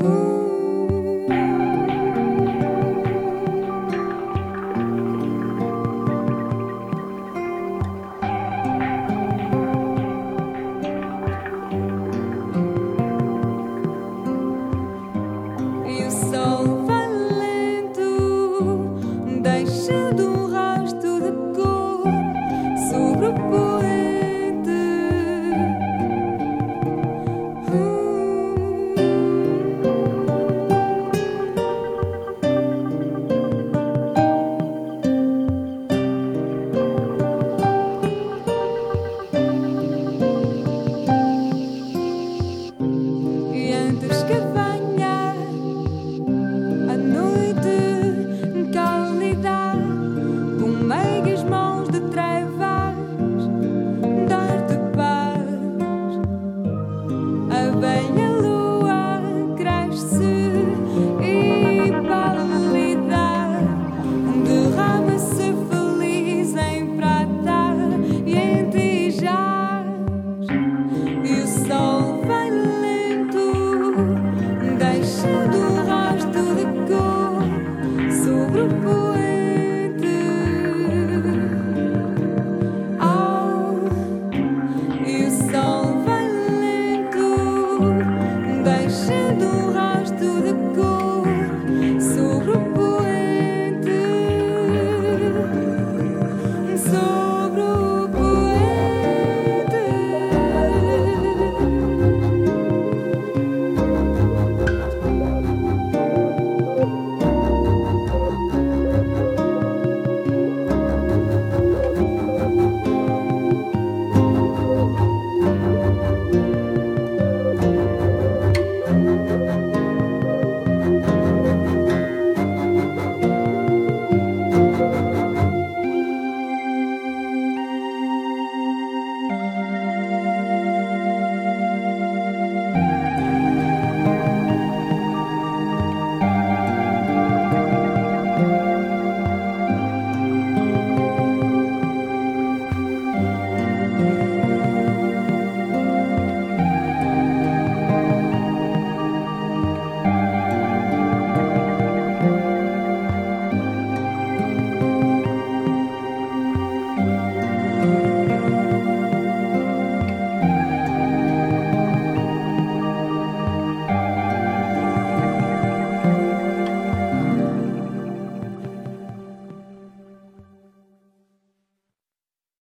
E o sol vai lento, deixando um rastro de cor sobre o poente. E antes que venha a noite cálida, com meigas mãos de trevas, dar-te paz. A velha lua cresce e pálida, derrama-se feliz em prata e em ti jaz. E o sol vai lento, deixando um rastro de cor sobre o poente. E o sol vai lento, deixando